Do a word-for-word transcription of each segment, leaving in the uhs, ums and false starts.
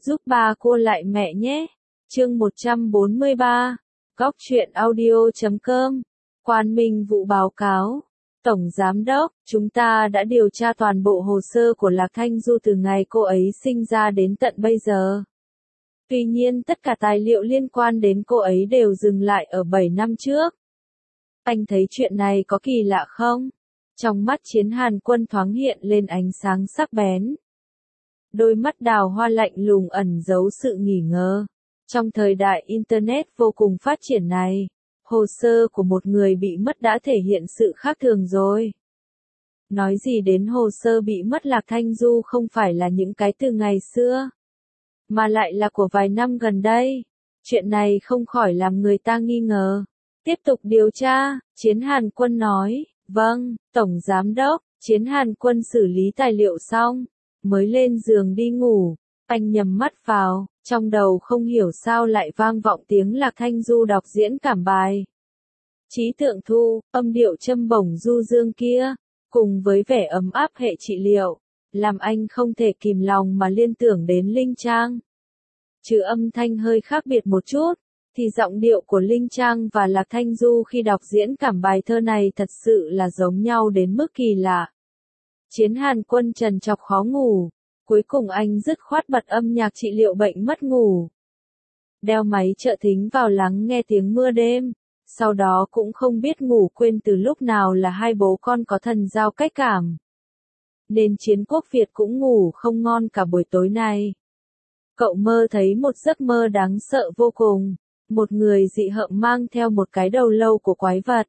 giúp ba cô lại mẹ nhé. Chương một trăm bốn mươi ba. Góc truyện audio chấm com. Quan Minh Vũ báo cáo. Tổng Giám đốc, chúng ta đã điều tra toàn bộ hồ sơ của Lạc Thanh Du từ ngày cô ấy sinh ra đến tận bây giờ. Tuy nhiên tất cả tài liệu liên quan đến cô ấy đều dừng lại ở bảy năm trước. Anh thấy chuyện này có kỳ lạ không? Trong mắt Chiến Hàn Quân thoáng hiện lên ánh sáng sắc bén. Đôi mắt đào hoa lạnh lùng ẩn giấu sự nghỉ ngờ. Trong thời đại Internet vô cùng phát triển này, hồ sơ của một người bị mất đã thể hiện sự khác thường rồi. Nói gì đến hồ sơ bị mất Lạc Thanh Du không phải là những cái từ ngày xưa, mà lại là của vài năm gần đây. Chuyện này không khỏi làm người ta nghi ngờ. Tiếp tục điều tra, Chiến Hàn Quân nói. Vâng, Tổng Giám đốc. Chiến Hàn Quân xử lý tài liệu xong, mới lên giường đi ngủ. Anh nhắm mắt vào, trong đầu không hiểu sao lại vang vọng tiếng Lạc Thanh Du đọc diễn cảm bài. Trí tượng thu, âm điệu châm bổng du dương kia, cùng với vẻ ấm áp hệ trị liệu, làm anh không thể kìm lòng mà liên tưởng đến Linh Trang. Trừ âm thanh hơi khác biệt một chút, thì giọng điệu của Linh Trang và Lạc Thanh Du khi đọc diễn cảm bài thơ này thật sự là giống nhau đến mức kỳ lạ. Chiến Hàn Quân trằn trọc khó ngủ, cuối cùng anh dứt khoát bật âm nhạc trị liệu bệnh mất ngủ. Đeo máy trợ thính vào lắng nghe tiếng mưa đêm, sau đó cũng không biết ngủ quên từ lúc nào là hai bố con có thần giao cách cảm. Nên Chiến Quốc Việt cũng ngủ không ngon cả buổi tối này. Cậu mơ thấy một giấc mơ đáng sợ vô cùng, một người dị hợm mang theo một cái đầu lâu của quái vật.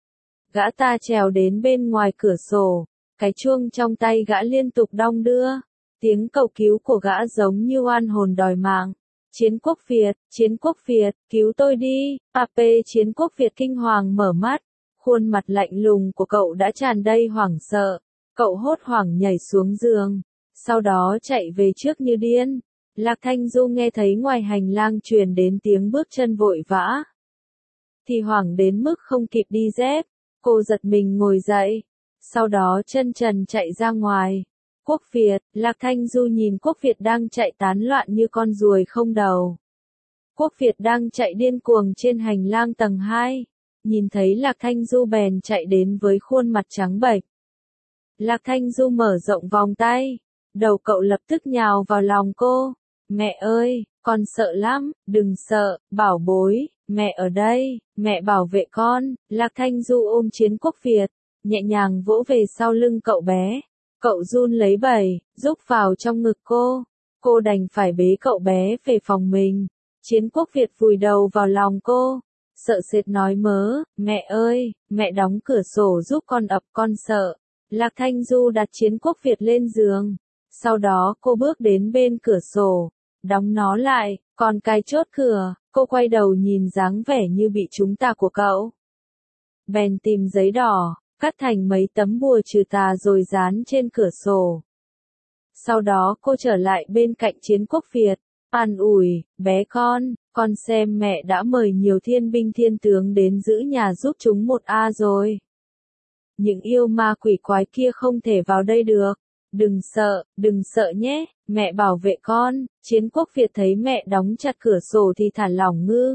Gã ta trèo đến bên ngoài cửa sổ, cái chuông trong tay gã liên tục đong đưa, tiếng cầu cứu của gã giống như oan hồn đòi mạng. Chiến Quốc Việt, Chiến Quốc Việt, cứu tôi đi, a pê Chiến Quốc Việt kinh hoàng mở mắt, khuôn mặt lạnh lùng của cậu đã tràn đầy hoảng sợ, cậu hốt hoảng nhảy xuống giường, sau đó chạy về trước như điên. Lạc Thanh Du nghe thấy ngoài hành lang truyền đến tiếng bước chân vội vã, thì hoảng đến mức không kịp đi dép, cô giật mình ngồi dậy, sau đó chân trần chạy ra ngoài. Quốc Việt, Lạc Thanh Du nhìn Quốc Việt đang chạy tán loạn như con ruồi không đầu. Quốc Việt đang chạy điên cuồng trên hành lang tầng hai, nhìn thấy Lạc Thanh Du bèn chạy đến với khuôn mặt trắng bệch. Lạc Thanh Du mở rộng vòng tay, đầu cậu lập tức nhào vào lòng cô. Mẹ ơi, con sợ lắm, đừng sợ, bảo bối, mẹ ở đây, mẹ bảo vệ con. Lạc Thanh Du ôm Chiến Quốc Việt, nhẹ nhàng vỗ về sau lưng cậu bé. Cậu run lấy bẩy, rúc vào trong ngực cô. Cô đành phải bế cậu bé về phòng mình. Chiến Quốc Việt vùi đầu vào lòng cô, sợ sệt nói mớ, mẹ ơi, mẹ đóng cửa sổ giúp con ập, con sợ. Lạc Thanh Du đặt Chiến Quốc Việt lên giường, sau đó cô bước đến bên cửa sổ, đóng nó lại, còn cài chốt cửa. Cô quay đầu nhìn dáng vẻ như bị trúng tà của cậu, bèn tìm giấy đỏ, cắt thành mấy tấm bùa trừ tà rồi dán trên cửa sổ. Sau đó cô trở lại bên cạnh Chiến Quốc Việt, an ủi, bé con, con xem mẹ đã mời nhiều thiên binh thiên tướng đến giữ nhà giúp chúng một a rồi. Những yêu ma quỷ quái kia không thể vào đây được. Đừng sợ, đừng sợ nhé, mẹ bảo vệ con. Chiến Quốc Việt thấy mẹ đóng chặt cửa sổ thì thả lỏng ngư.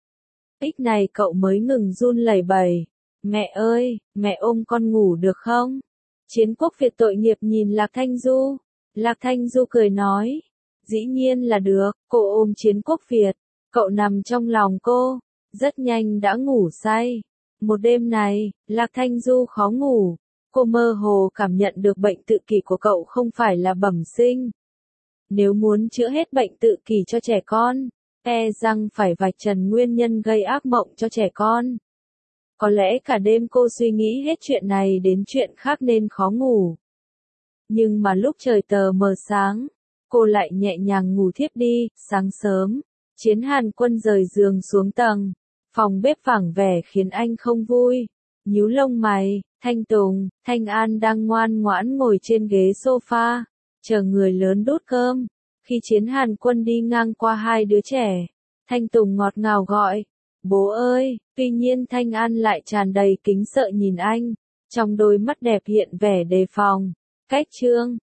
Ích này cậu mới ngừng run lẩy bẩy. Mẹ ơi, mẹ ôm con ngủ được không? Chiến Quốc Việt tội nghiệp nhìn Lạc Thanh Du. Lạc Thanh Du cười nói. Dĩ nhiên là được, cô ôm Chiến Quốc Việt. Cậu nằm trong lòng cô. Rất nhanh đã ngủ say. Một đêm này, Lạc Thanh Du khó ngủ. Cô mơ hồ cảm nhận được bệnh tự kỷ của cậu không phải là bẩm sinh. Nếu muốn chữa hết bệnh tự kỷ cho trẻ con, e rằng phải vạch trần nguyên nhân gây ác mộng cho trẻ con. Có lẽ cả đêm cô suy nghĩ hết chuyện này đến chuyện khác nên khó ngủ. Nhưng mà lúc trời tờ mờ sáng, cô lại nhẹ nhàng ngủ thiếp đi. Sáng sớm, Chiến Hàn Quân rời giường xuống tầng. Phòng bếp vắng vẻ khiến anh không vui. Nhíu lông mày, Thanh Tùng, Thanh An đang ngoan ngoãn ngồi trên ghế sofa, chờ người lớn đút cơm. Khi Chiến Hàn Quân đi ngang qua hai đứa trẻ, Thanh Tùng ngọt ngào gọi, bố ơi, tuy nhiên Thanh An lại tràn đầy kính sợ nhìn anh, trong đôi mắt đẹp hiện vẻ đề phòng. Cách chương